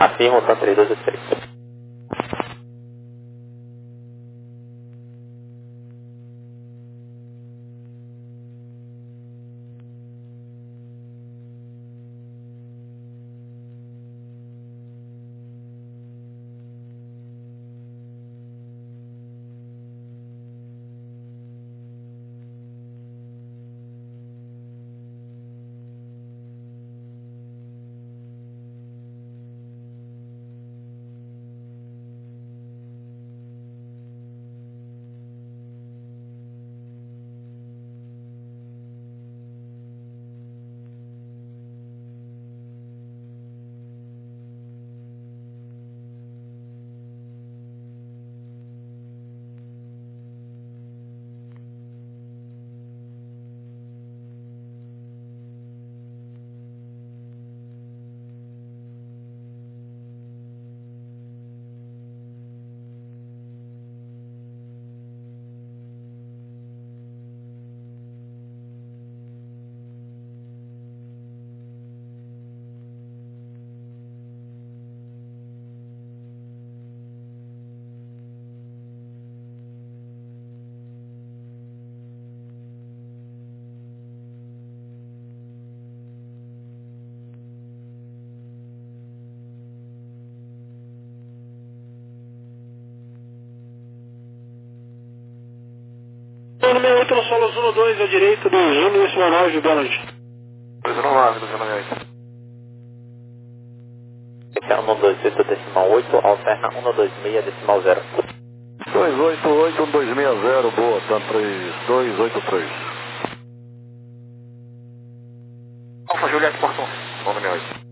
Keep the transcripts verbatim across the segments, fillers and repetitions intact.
Afirma, Santa três dois seis. No meio oito, no solo zero dois, à direita do Júnior e Manaus de Donald. zero nove, do zero oito. Esse é um dois oito decimal oito, alterna um dois seis decimal zero. dois oito oito um dois seis zero, boa, tá três dois oito três. Alfa Juliette Portão, nome sessenta e oito.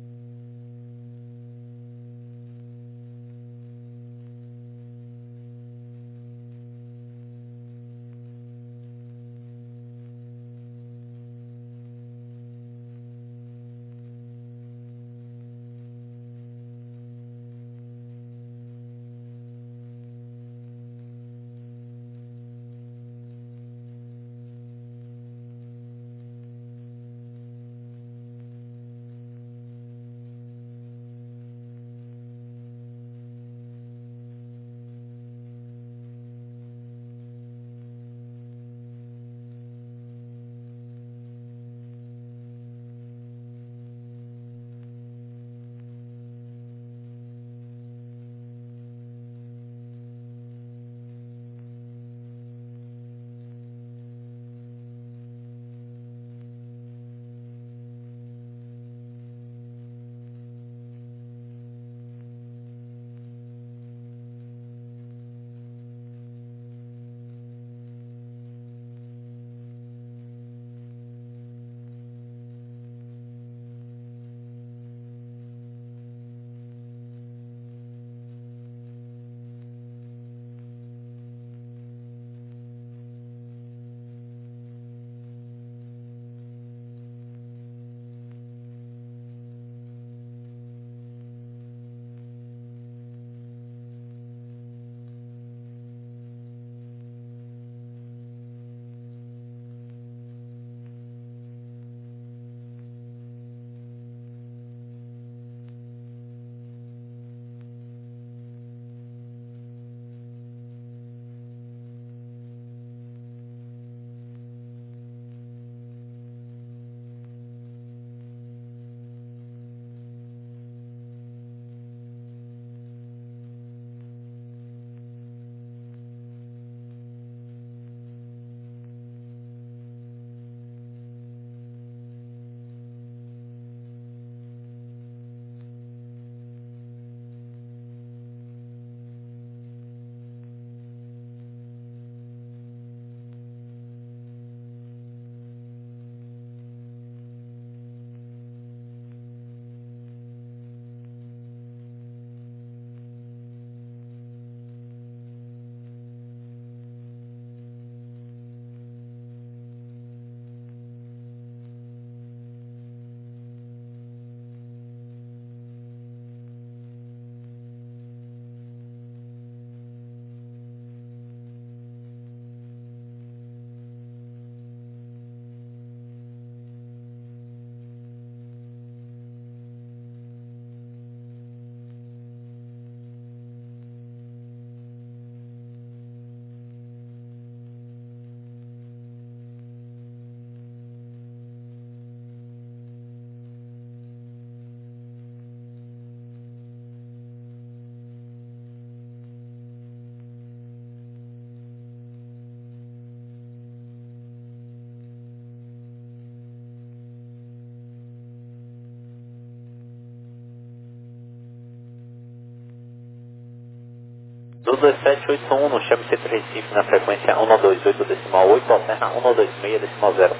do dezessete oito um no chame Centro Recife na frequência um dois oito decimal oito, alterna um dois seis decimal zero.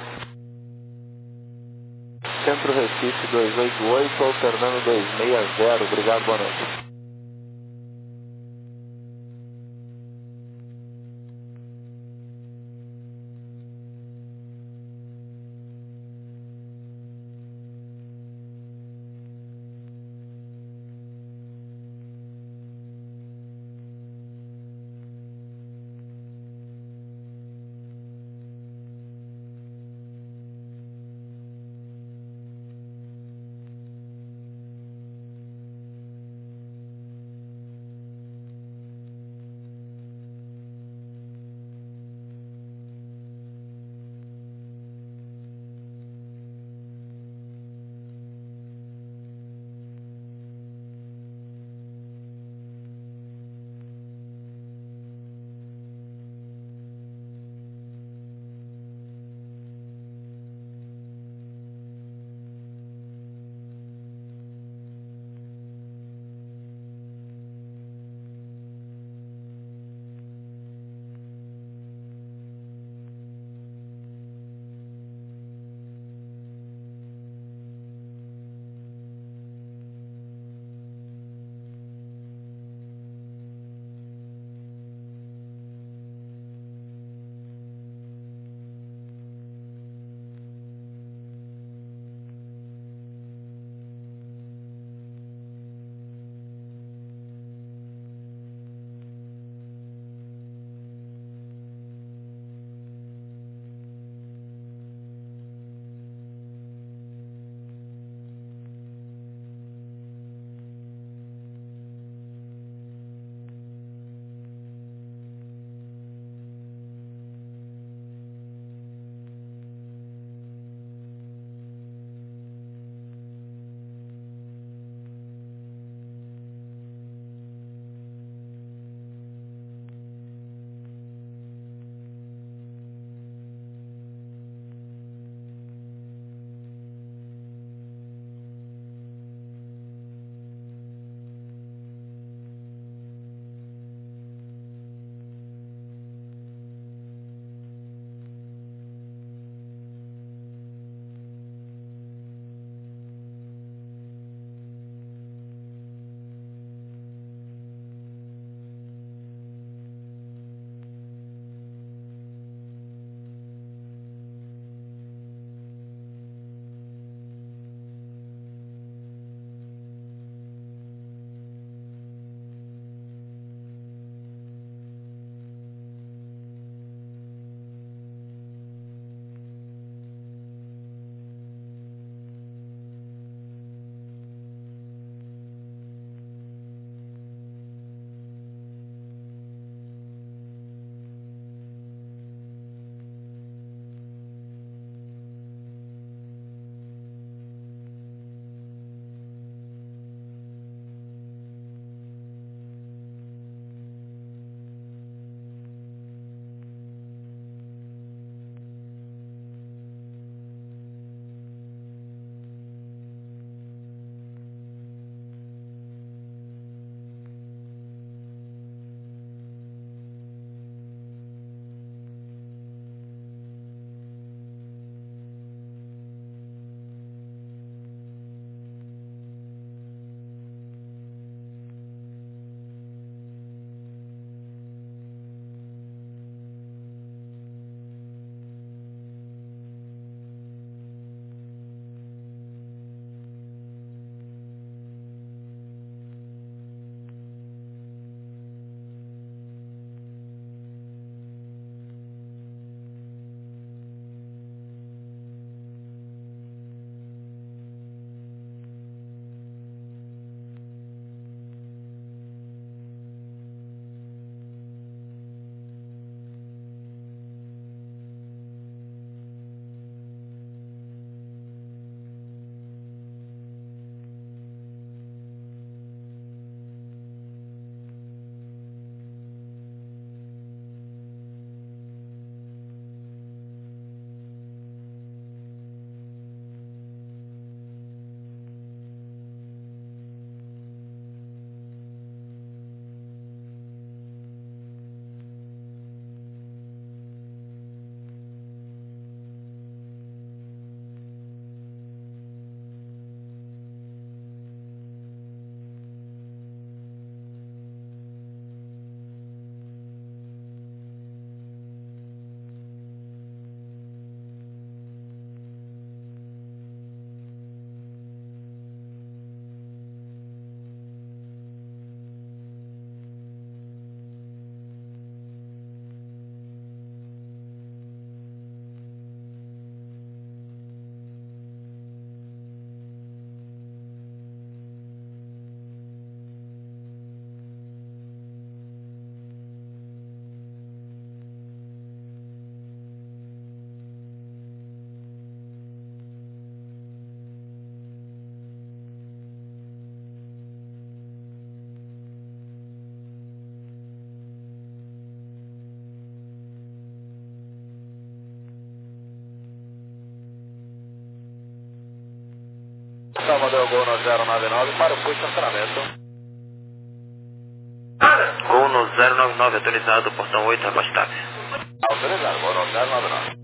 Centro Recife dois oito oito, alternando dois seis zero, obrigado, boa noite. zero nove nove para o posto de estacionamento. Gol no zero nove nove, autorizado, portão oito, abaixo táxi. Autorizado, gol no zero nove nove.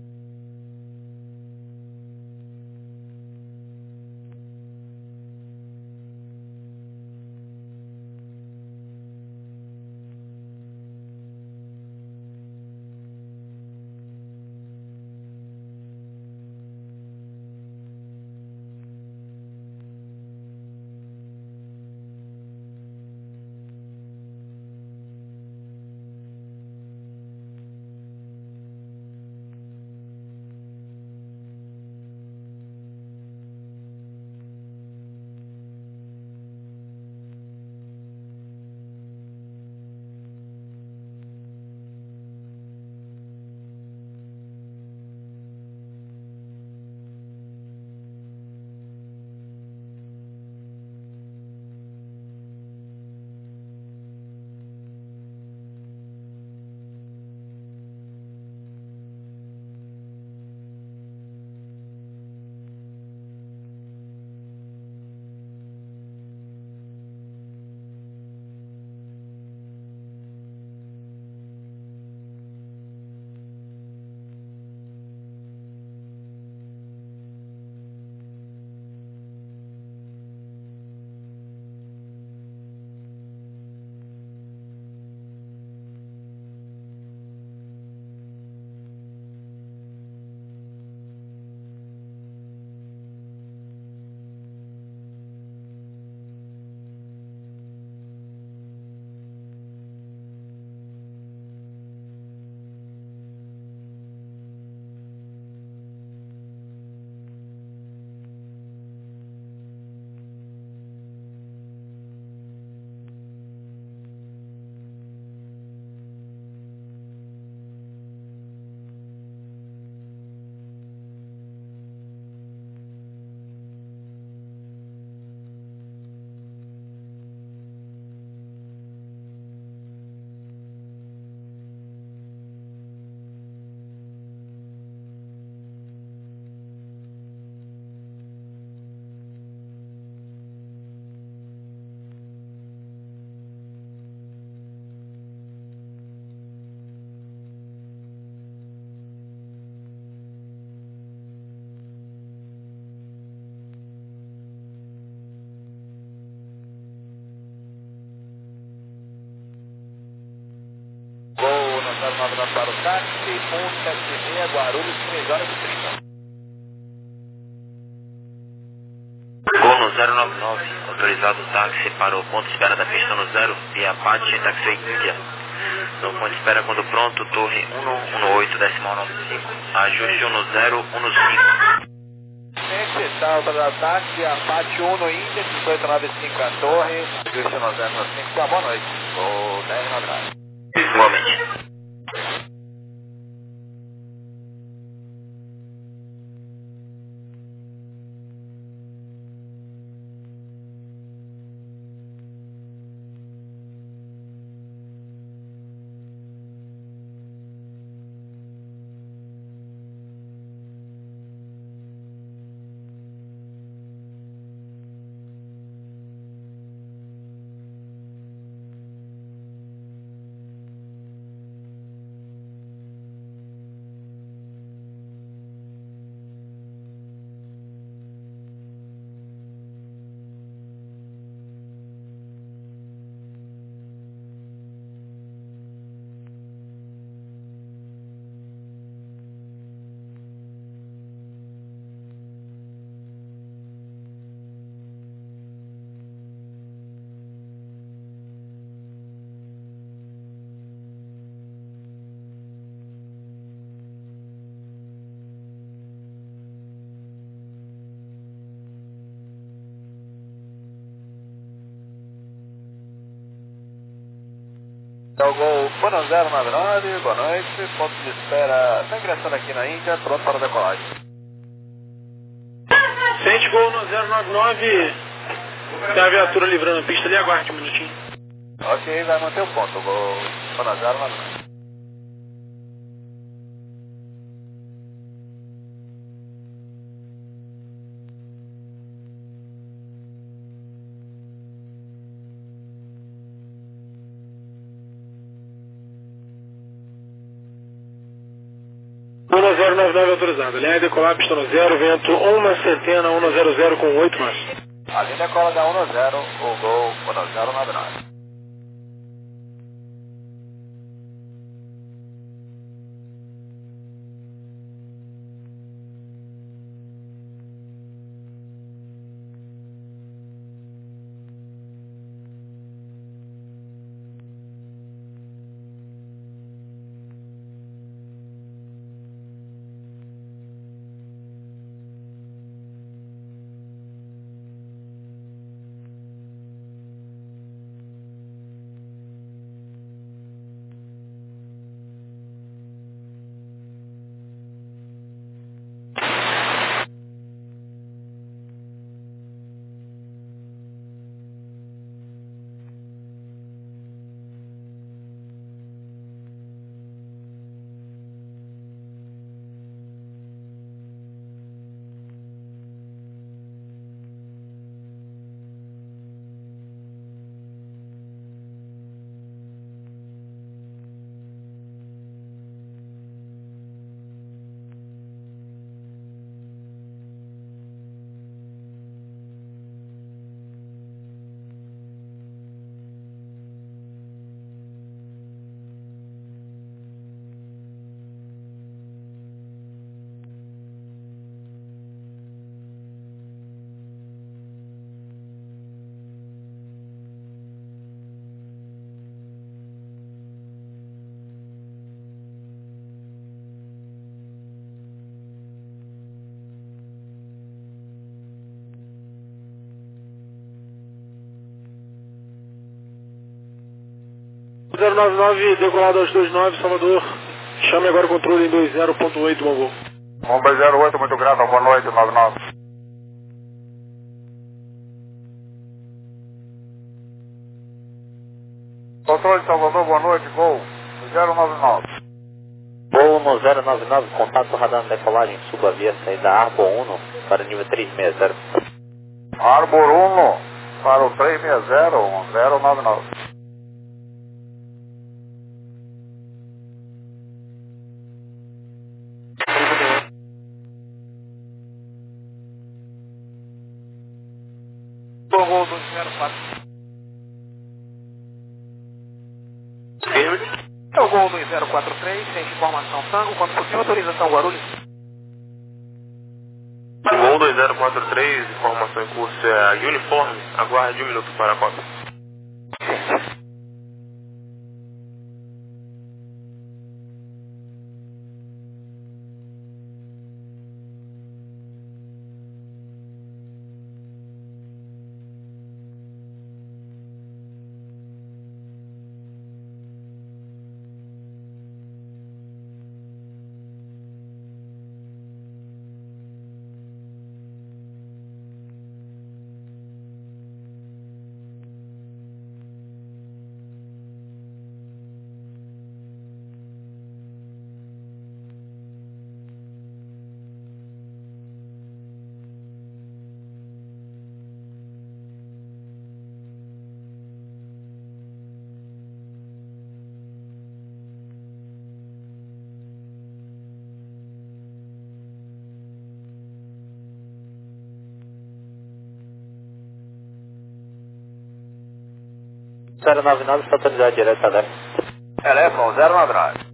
zero nove nove para o táxi, um sete seis, Guarulhos, três horas e trinta. Gol no zero nove nove, autorizado táxi para o ponto de espera da pista no zero e Apache Taxi Índia. No ponto de espera quando pronto, torre um um oito, decimal noventa e cinco, ajuste um zero um cinco. Está autorizado táxi, Apache um no Índia, cinco oito nove cinco a torre, ajuste um zero um cinco, boa noite, gol dez nove nove. Igualmente. É o gol Bono zero nove nove, boa noite, ponto de espera, está ingressando aqui na Índia, pronto para decolagem. Sente gol no zero nove nove, tem a viatura livrando a pista ali, aguarde um minutinho. Ok, vai manter o ponto, gol Bono zero nove nove. zero nove nove autorizado. Linha decolar, pista no zero, vento uma centena, um zero zero com oito nós. A linha decola da um zero, o Gol um zero nove nove. zero nove nove, decolado aos dois nove, Salvador. Chame agora o controle em dois zero ponto oito, bom voo. um dois zero oito, muito grato, boa noite, nove nove. Controle de Salvador, boa noite, Gol zero nove nove. Voo no zero nove nove, contato radar de decolagem, suba via saída Arbor um para nível três seis zero. Arbor um para o três seis zero, um zero nove nove. Gol do zero quatro. É o Gol do zero quatro três, sem informação tango, quando possível autorização Guarulhos. Gol dois zero quatro três, informação em curso é uniforme, aguarde um minuto para a cópia. zero nove nove, está autorizado direto a leste. Telefone zero nove nove.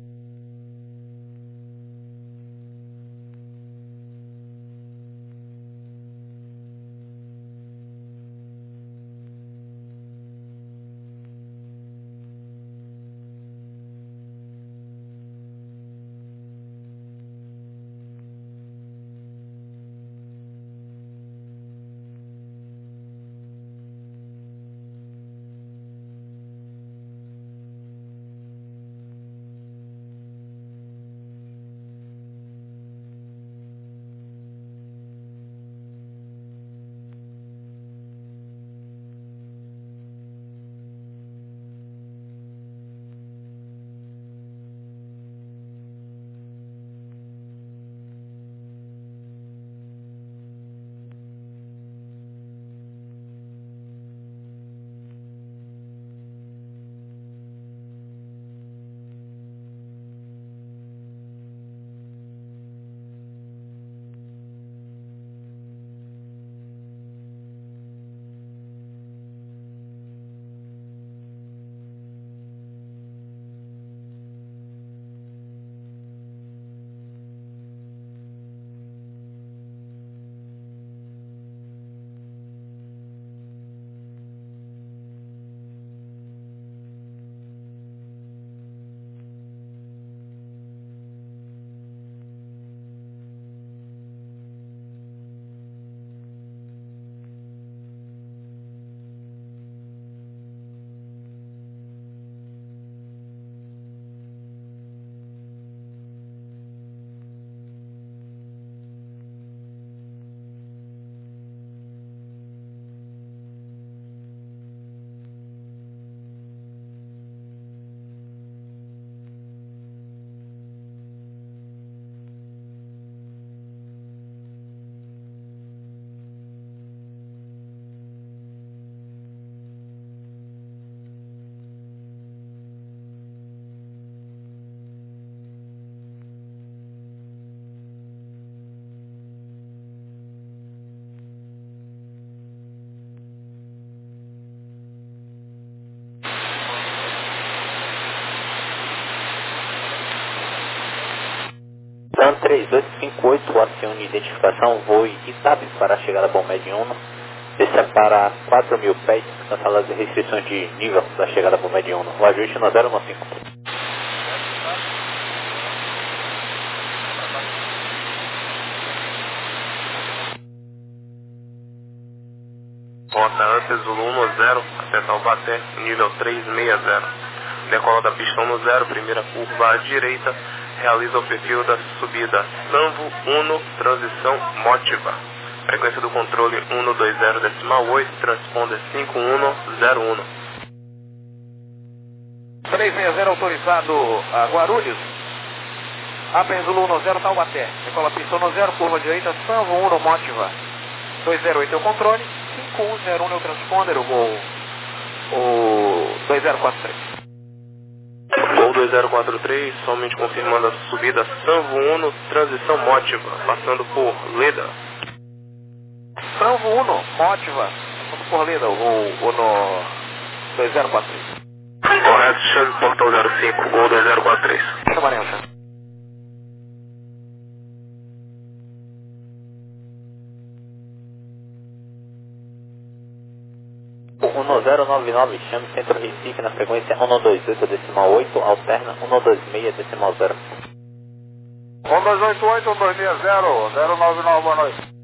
três oito cinco oito, acione identificação, voe Itab para a chegada Bommed Uno. Desça para quatro mil pés, canceladas as restrições de nível da chegada Bommed Uno. O ajuste no zero um cinco. Rota antes Zulu um zero, até Taubaté, nível trezentos e sessenta. Decola da pista um zero, primeira curva à direita, realiza o perfil da subida Sanvo um, transição Motiva. Frequência do controle um dois zero decimal oito, transponder cinco um zero um. trezentos e sessenta autorizado a Guarulhos. Apen Zulu um zero, Taubaté. Decola pista um zero, curva direita, Sanvo um, Motiva. dois zero oito é o controle, cinco um zero um é o transponder, o voo o dois zero quatro três. Voo dois zero quatro três, somente confirmando a subida Sanvo um, transição Motiva, passando por Leda. Sanvo um, Motiva, passando por Leda, o voo no dois zero quatro três. Correto, chave portão zero cinco, voo dois zero quatro três. Chamarão, chave. um zero nove nove, chame Centro Recife na frequência um dois oito decimal oito, alterna um dois seis decimal zero. um dois oito oito, um dois seis zero, zero nove nove, boa noite.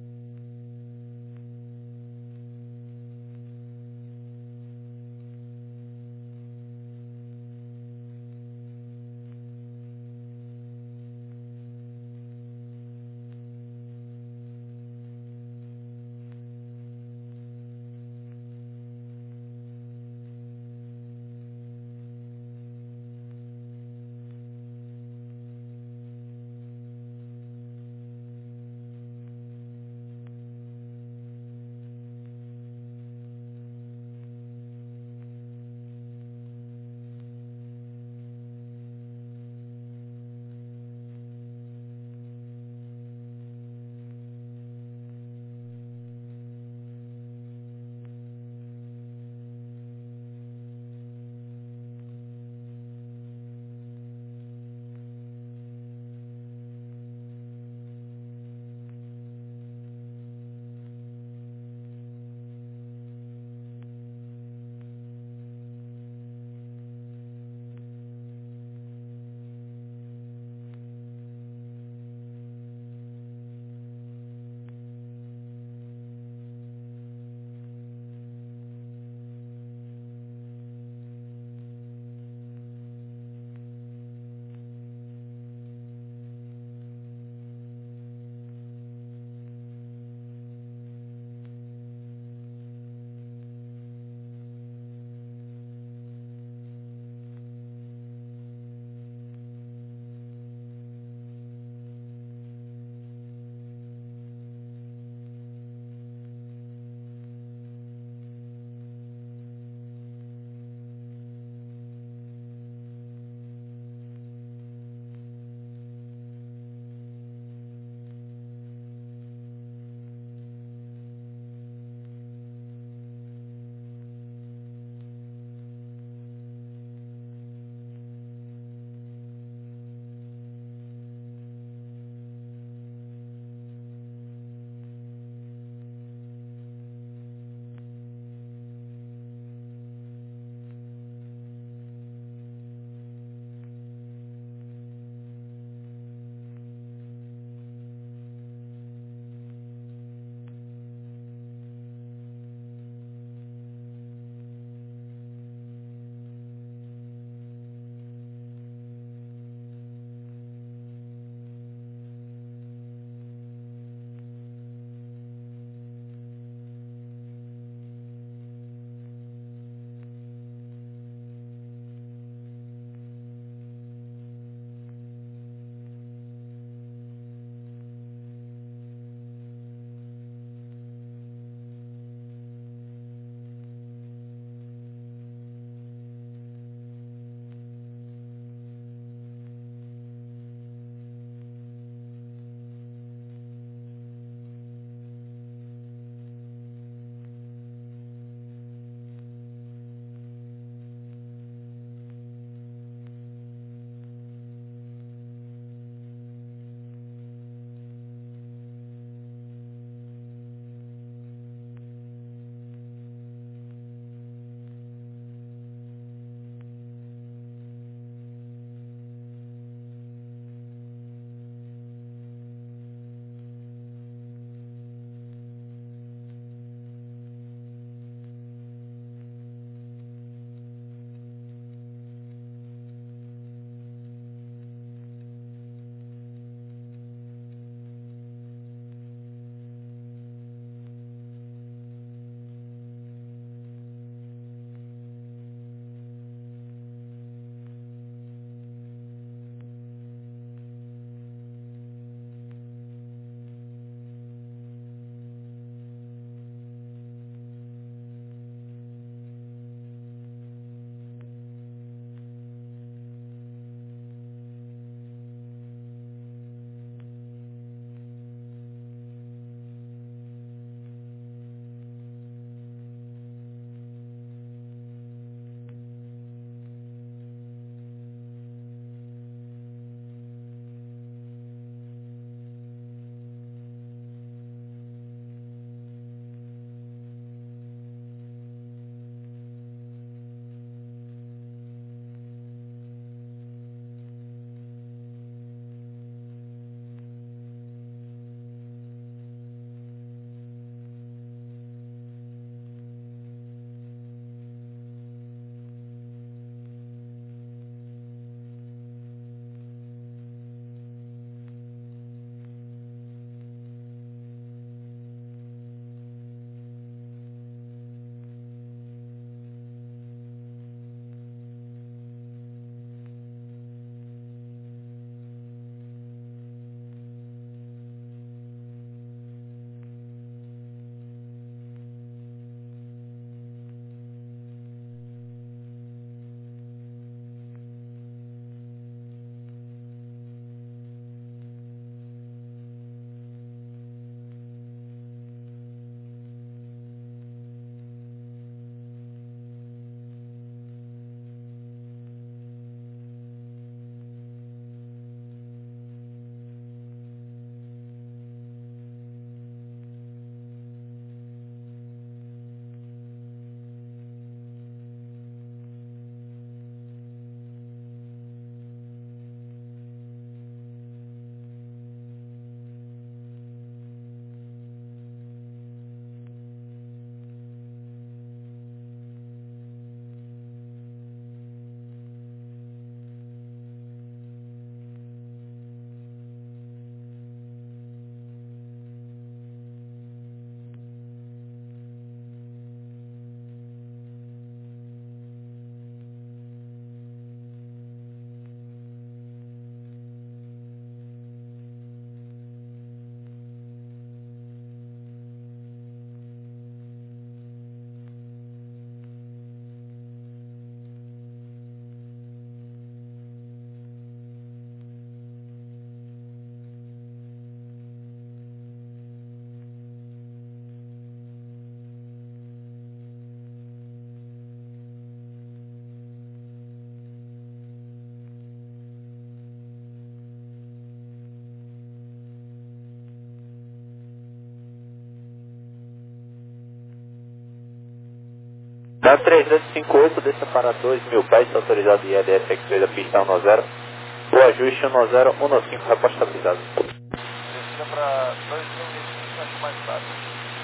Da três dois cinco oito, desça para dois mil pés, autorizado I L S X dois da pista um zero. O ajuste um zero um cinco, reposta estabilizado. Descida para dois mil e cinco, acho mais fácil.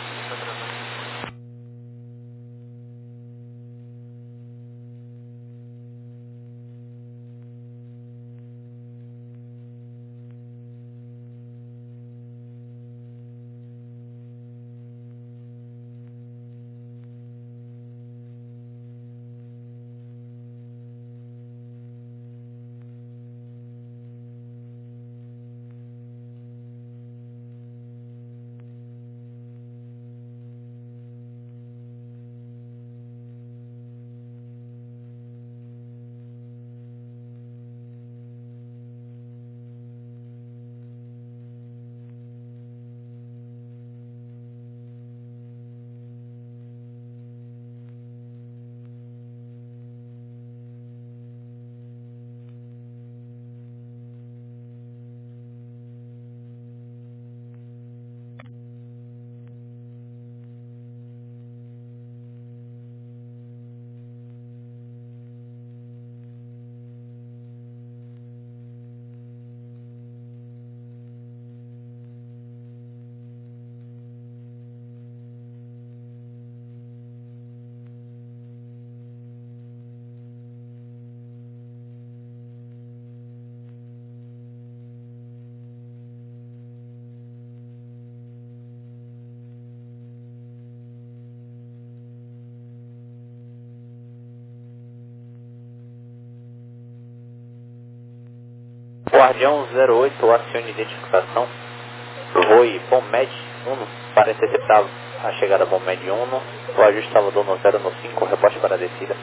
Guardião zero oito, acione identificação. Voe Bommed um para interceptar a chegada Bommed um. O ajuste Salvador no zero no cinco, reposte para a descida.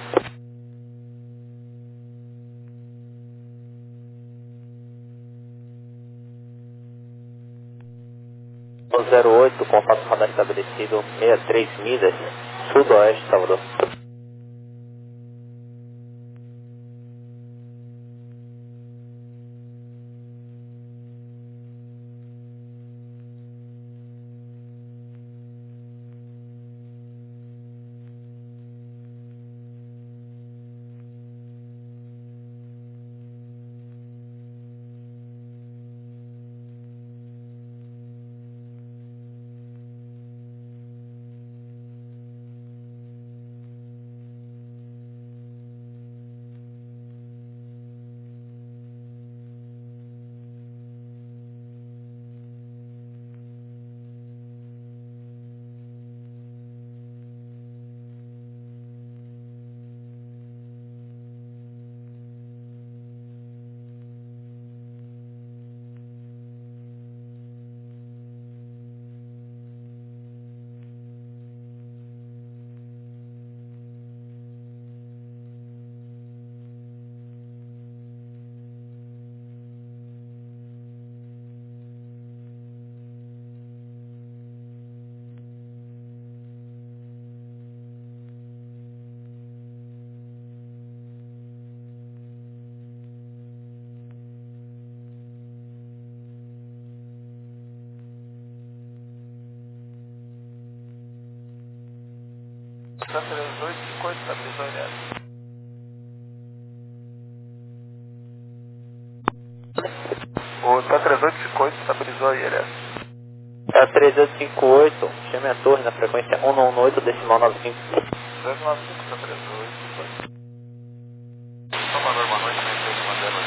No zero oito, contato radar estabelecido, sessenta e três milhas, sudoeste Salvador. Santa três oito cinco oito, estabilizou ele. O Santa três oito cinco oito estabilizou ele. É três oito cinco oito, chame a torre na frequência um um oito, decimal nove cinco. dois nove cinco, Santa três oito cinco oito. Salvador, boa noite, né? três um zero,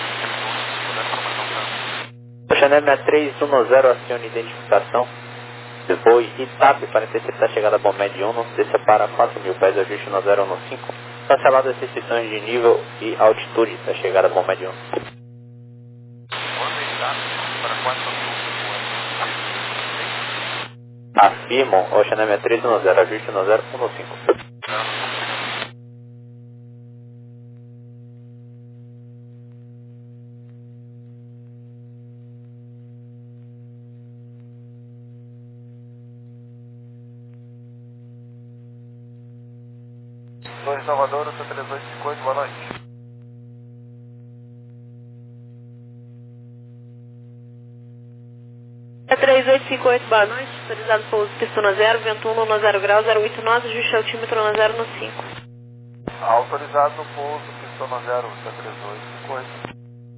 O Chanel sessenta e três um zero, acione identificação. Voe Itap para interceptar a chegada Bommed um, desça para quatro mil pés, ajuste no zero um cinco. Canceladas as restrições de nível e altitude da chegada Bommed um. Afirmam, o Chanel sessenta e três um zero, ajuste no zero um cinco. dois Salvador, Santa três oito cinco oito, boa noite. três oito cinco oito, boa noite. Autorizado pouso pista na zero, vento um no zero grau, zero oito nós, ajuste altímetro na zero no cinco. Autorizado no pouso pista na zero, três oito cinco oito.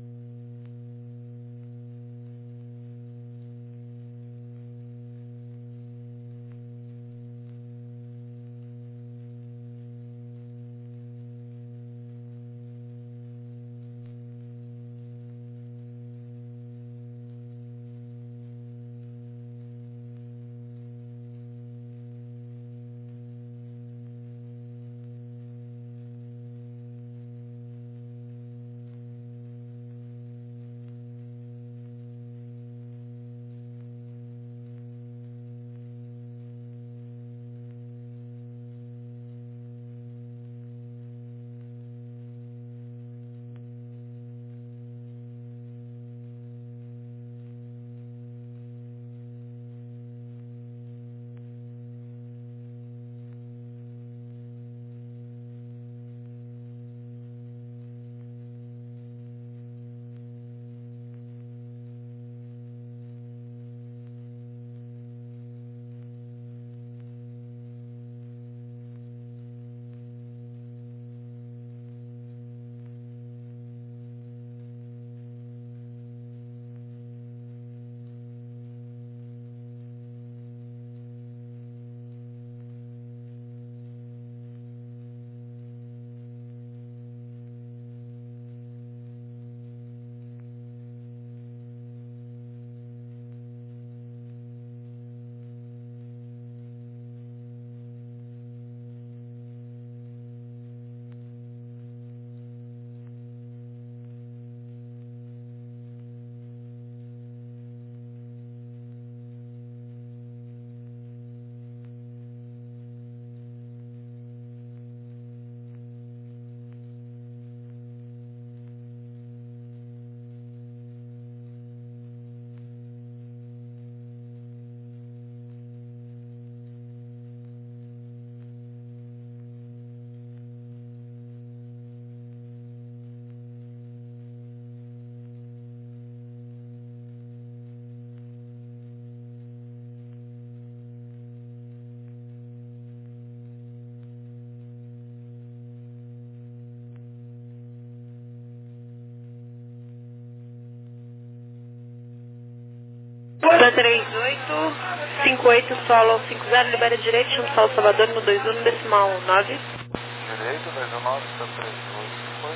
três oito cinco oito solo cinco zero, libera direito, chama Solo Salvador no dois um decimal nove. Direito, dois um nove, três oito cinco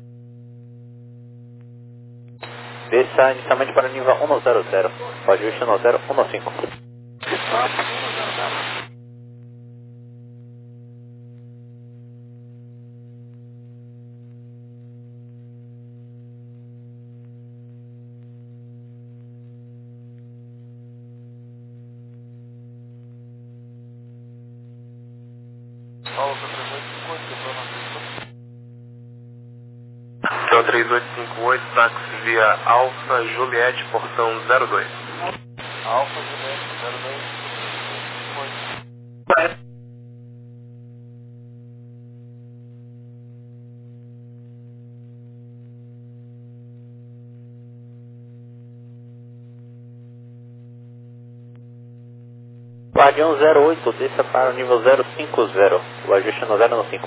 oito. Desça inicialmente para o nível um zero zero, o ajuste no zero um cinco. Então três oito cinco oito, táxi via Alfa Juliette, portão zero dois. Alfa Juliette zero dois. Guardião zero oito, desça para o nível zero cinco zero, o ajuste no zero cinco.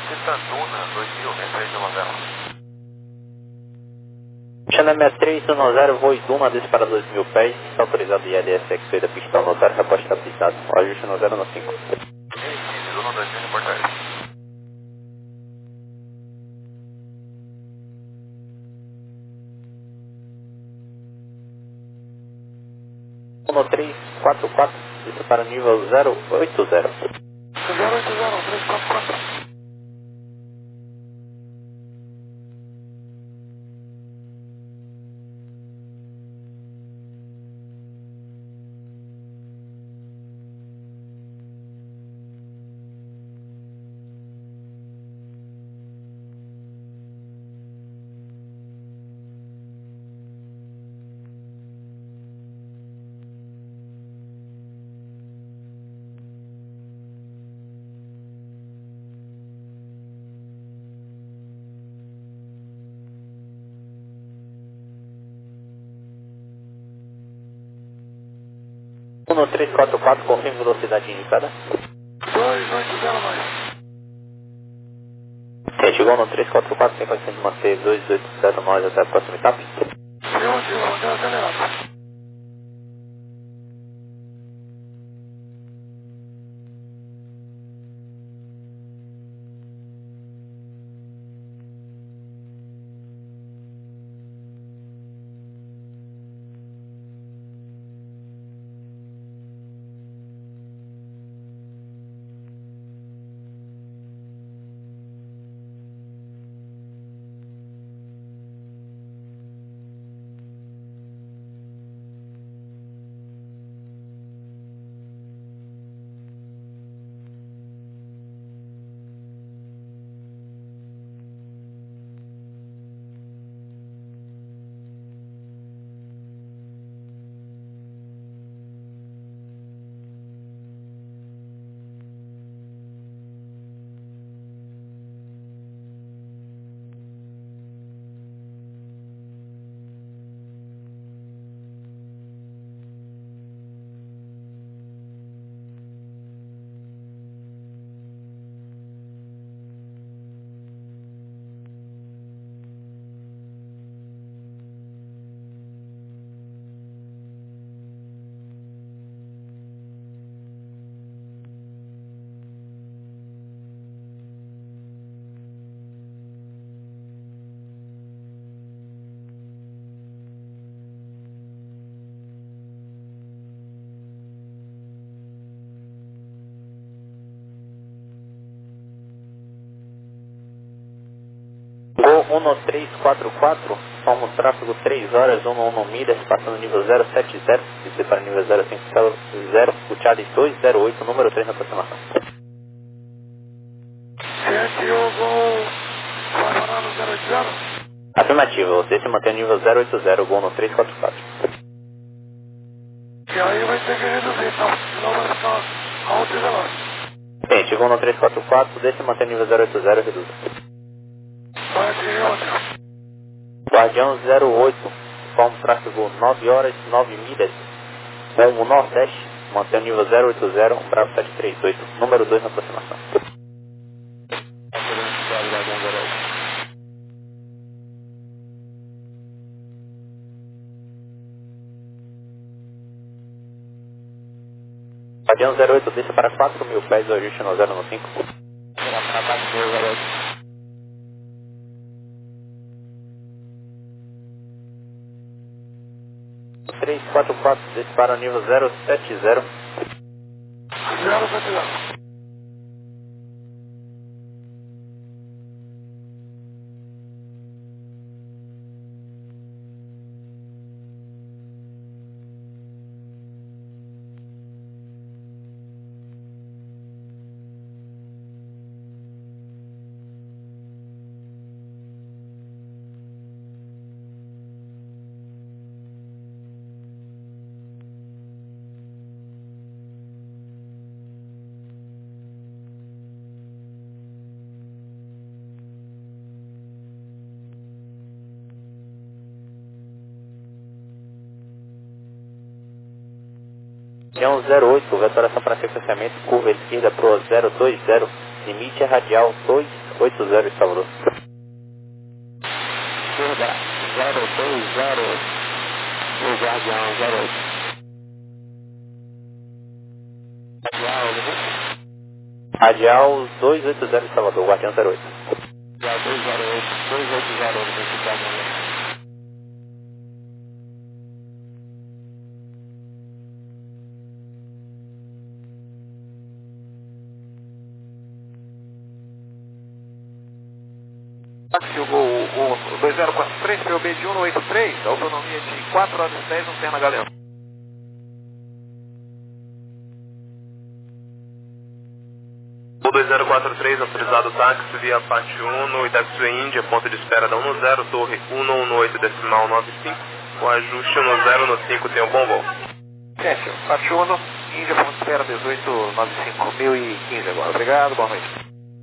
pista Duna, dois mil, né? três um zero. Channel sessenta e três um zero, voo Duna, desce para dois mil pés, está autorizado I L S X da pista no zero, reposte estabilizado, o ajuste no zero no cinco. Duna dois mil, reportagem. um três quatro quatro, desce para nível zero oito zero. zero oito zero, três quatro quatro. um três quatro quatro, confirme velocidade indicada. dois oito zero mais. Sim, chegou no três quatro quatro, tem condição de manter dois oito zero mais até a próxima etapa? Chegou, chegou, manter acelerado. Gol um três quatro quatro, forma o tráfego três horas, um um milhas, passando nível zero sete zero, descer para nível zero cinco zero, o Charlie dois zero oito, número três na aproximação. sete um gol, vai parar no zero oito zero? Afirmativo, você se mantém no nível zero oito zero, gol no três quatro quatro. E aí vai ter que reduzir, tá? Senão vai ficar alto e veloz. Bem, chegou no três quatro quatro, desce e mantém no nível zero oito zero, reduza. Vai ter outra. Guardião zero oito, forma o tráfego nove horas, nove milhas, rumo nordeste, mantém o nível zero oito zero, um Bravo sete três oito, número dois na aproximação. Guardião zero oito, desce para quatro mil pés, o ajuste no zero no cinco. três quatro quatro, desce para o nível zero sete zero. zero sete zero. Guardião zero oito, vetoração para sequenciamento, curva esquerda pro zero dois zero, limite é radial dois oito zero Salvador. Curva zero dois zero, o Guardião zero oito. Radial, limite? Radial dois oito zero Salvador, Guardião zero oito. Radial dois zero oito, dois oito zero, limite Guardião zero oito. Táxi, o dois zero quatro três, P O B de cento e oitenta e três, autonomia de quatro horas e dez, no Terna Galeão. O dois zero quatro três, autorizado táxi via Pátio Uno, Itaxuí Índia, ponto de espera da um zero, torre cento e dezenove, decimal nove cinco, com ajuste no zero no cinco, tem um bom voo. Gente, Pátio Uno, Índia, ponto de espera dezoito noventa e cinco mil e quinze agora. Obrigado, boa noite.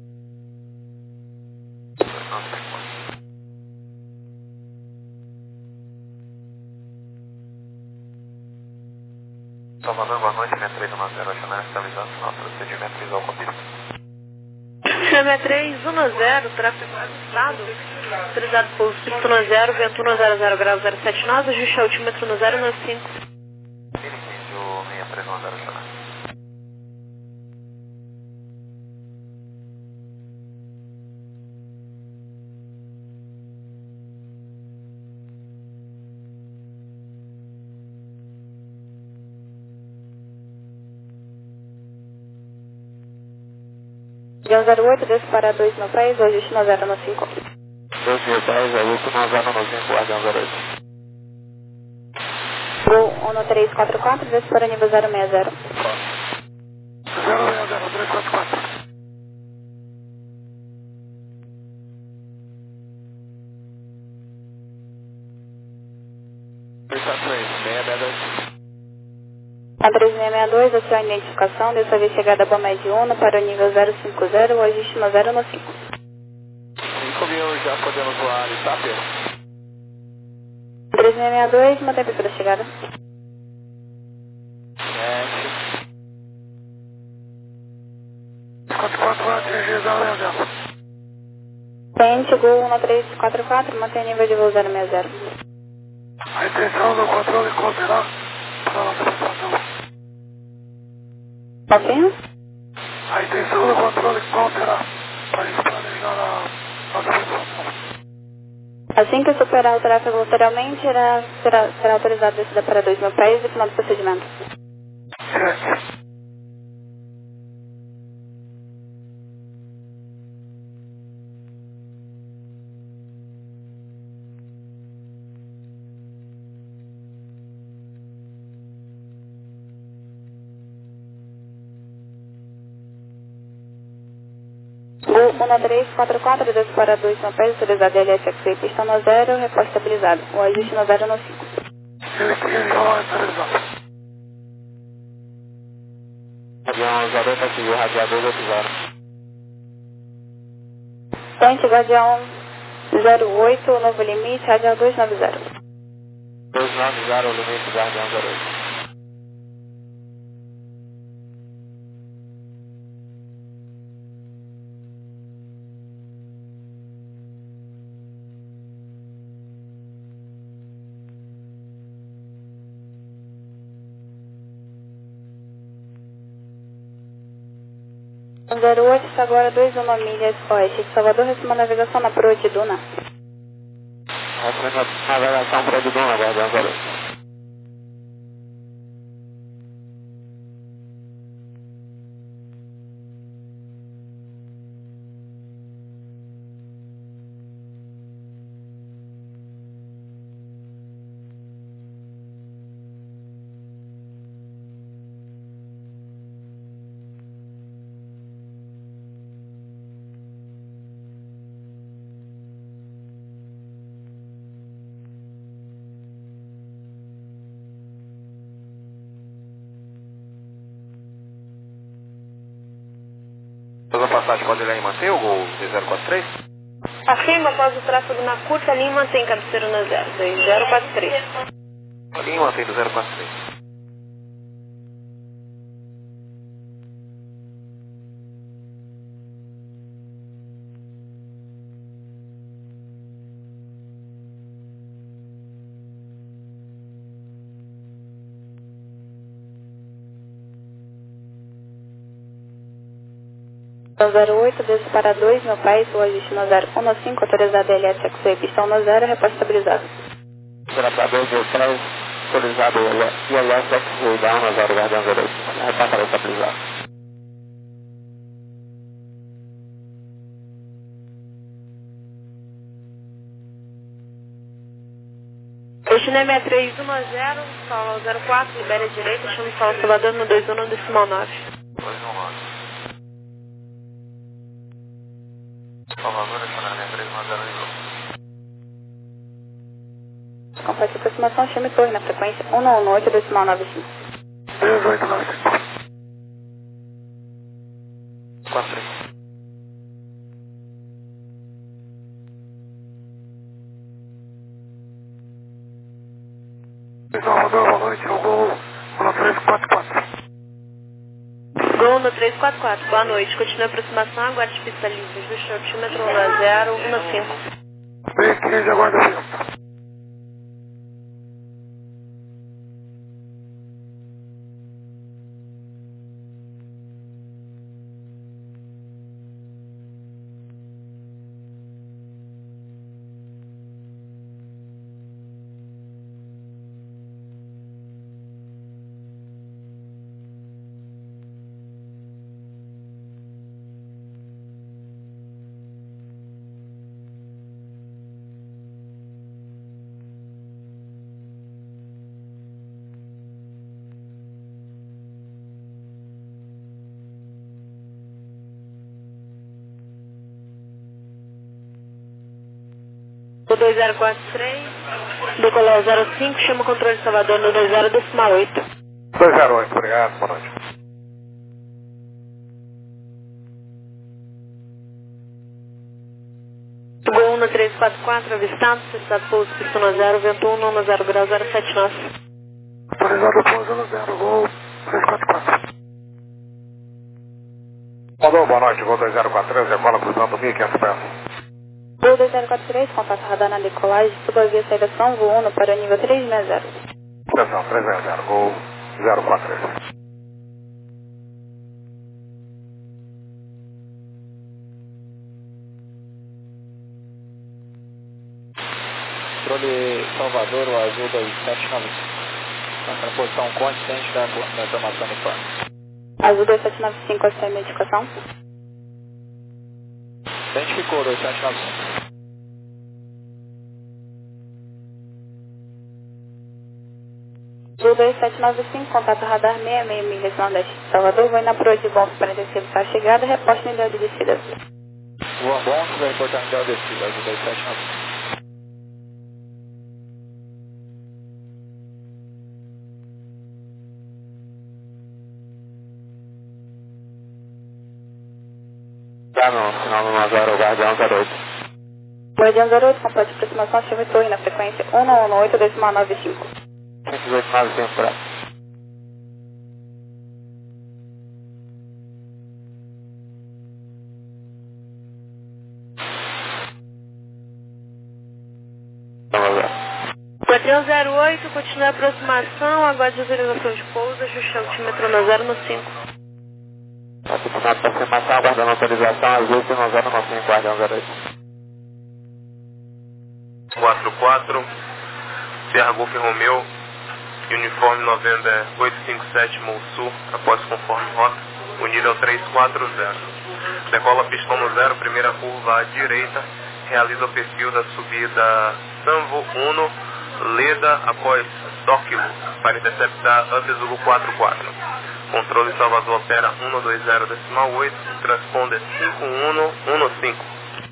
Salvador, boa noite, M três um zero, a janela está avisando final procedimento visual com pista. M três um zero, tráfego ajustado, autorizado pouso pista no zero, vento um zero zero grau zero sete nove, ajuste altímetro no zero nove cinco. mil e quinze, o seis três um zero, janela. zero oito, desce para dois mil pés, ajuste no zero no cinco. dois mil pés, ajuste no zero no cinco, Guardião zero oito. Gol um três quatro quatro, desce para nível zero seis zero. zero seis zero, três quatro quatro. três quatro três, seis seis dois. A três seis seis dois, a sua identificação, dessa vez chegada a Bomed Uno para o nível zero cinco zero, o ajuste no zero no cinco. cinco mil, já podemos voar Itápia. três seis seis dois, mantém para a chegada. sete. quatro quatro, atingir zero seis zero. Tente, Gol um três quatro quatro, mantém nível de voo zero seis zero. A intenção do controle considerar para a nossa situação. Confirma? A intenção do controle qual será para a gente planejar a nossa situação? Assim que superar o tráfego lateralmente, será, será, será autorizado descida para dois mil pés e final do procedimento. Certo. Gol um três quatro quatro, desce para dois mil pés, autorizado L S X I, pista no zero, repórter estabilizado. O ajuste no zero no cinco. Ele queria já autorizado. Guardião zero oito, ativou radiador dois zero. Tente, Guardião zero oito, novo limite, radial dois nove zero. dois nove zero, limite Guardião zero oito. zero oito, está agora dois uma milhas oeste de Salvador, receba navegação na proa de Duna. Receba navegação para de Duna, Guardião zero oito. Toda a passagem pode ir aí manter o Gol zero quatro três? Afirma após o tráfego na curta linha, mantém cabeceira no zero, dois zero quatro três. Linha mantém do zero quatro três. zero oito, desce para dois, meu pai, o ajuste no zero um cinco, autorizado L S X E, pistão no zero, reposta estabilizado. Será para dois, dois, três, autorizado I L S X E, down no zero, guardião zero oito, reposta estabilizado. Destino é seis três um zero, solo zero quatro, libera a direita, chama o solo Salvador no dois um decimal nove. dois um nove. Salvador, deixando a linha três um zero de novo. Complete aproximação, chame torre na frequência um um oito, decimal nove cinco. três oito nove cinco. quatro três. Salvador, boa noite, o gol no três quatro quatro. Gol no três quatro quatro, boa noite. Continue a aproximação, aguarde pista livre. Ajuste altímetro um zero um cinco. Bem, quinze, aguarda viu. O dois zero quatro três, decolar zero cinco, chama o controle de Salvador no dois zero decimal oito. dois zero oito, obrigado, boa noite. Gol no três quatro quatro, avistado, cessado pouso, pista no zero, vento um, no zero grau zero sete nove. Autorizado pouso no zero, gol três quatro quatro. Mandou, boa noite, gol dois zero quatro três, decola cruzando mil e quinhentos pés. Gol dois zero quatro três, contato radar na decolagem, suba a via saída São Uno para o nível três seis zero. Atenção, três seis zero, gol zero quatro três. Controle Salvador, o azul dois sete nove cinco. Na posição consciente da, da informação uniforme. Azul dois sete nove cinco, essa é a medicação. Identificou dois sete nove cinco. Azul dois sete nove cinco, contato radar seis seis seis milhas nordeste de Salvador, vai na proa de bom para descer para a chegada, reposta unidade de descida. Voa bom, vai reportar unidade de descida, azul dois sete nove cinco. Tá no final do zero, guardião zero oito. Guardião zero oito, complete aproximação, chame torre na frequência um um oito, decimal nove cinco. cinco oito nove cinco para. Guardião zero oito, continue a aproximação, aguarde a autorização de pouso, ajuste altímetro no zero no cinco. Na aproximação, aguardando autorização, azul no zero no cinco, guardião zero oito. quatro quatro, Serra Golf Romeu, uniforme noventa oito cinco sete Sul, após conforme rota, o nível três quatro zero. Decola pistão no zero, primeira curva à direita, realiza o perfil da subida Sanvo um, Leda após Tóquio, para interceptar Up Zulu quatro quatro. Controle Salvador opera um dois zero decimal oito, transponder cinco um um cinco.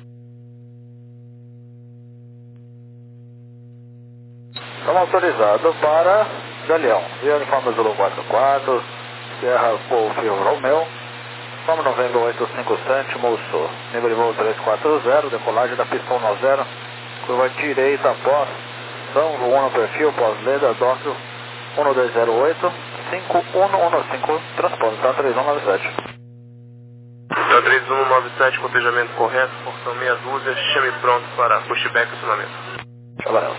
Estamos autorizados para Galeão. Via uniforme Zulu quatro quatro, Serra Golf Romeu, uniforme noventa oito cinco sete Sul. Nível de voo três quatro zero, decolagem da pista um zero, curva direita após São João no perfil, pós-leda, Tóquio um dois zero oito, cinco um um cinco, transponder tá três um nove sete. Tá três um nove sete, cotejamento correto, porção meia dúzia, chame pronto para pushback e acionamento. Trabalhamos.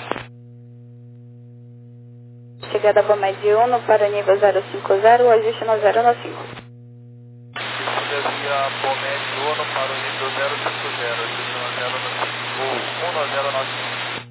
Chegada a Bomed Uno para nível zero cinco zero, ajuste no zero no cinco. via Bomed Uno para o nível zero cinco zero, um nove zero nove cinco.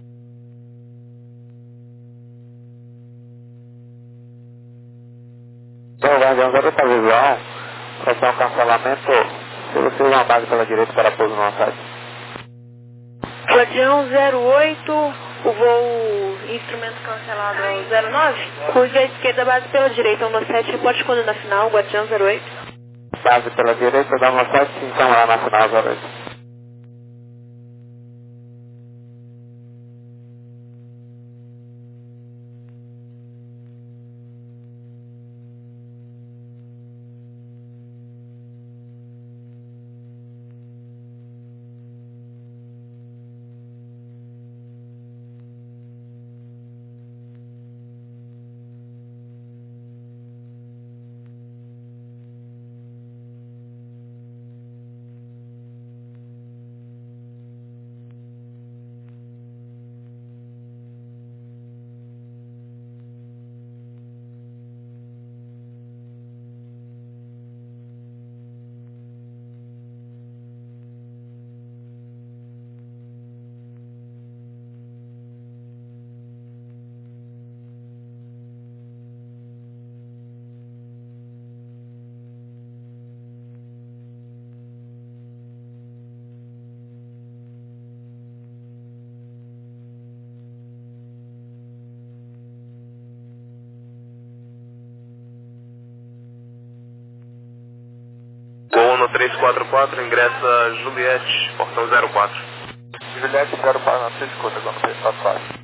Então, Guardião zero está visual, só tem um cancelamento, se você uma base pela direita para pouso no site. Guardião zero oito, o voo instrumento cancelado é o zero nove. Curva à esquerda, base pela direita, um sete, reporte quando na final, Guardião zero oito. Base pela direita, dá uma sete, então lá na final zero oito. Gol no três quatro quatro, ingressa Juliette, portão zero quatro. Juliette zero quatro, não se escuta quando o três quatro quatro.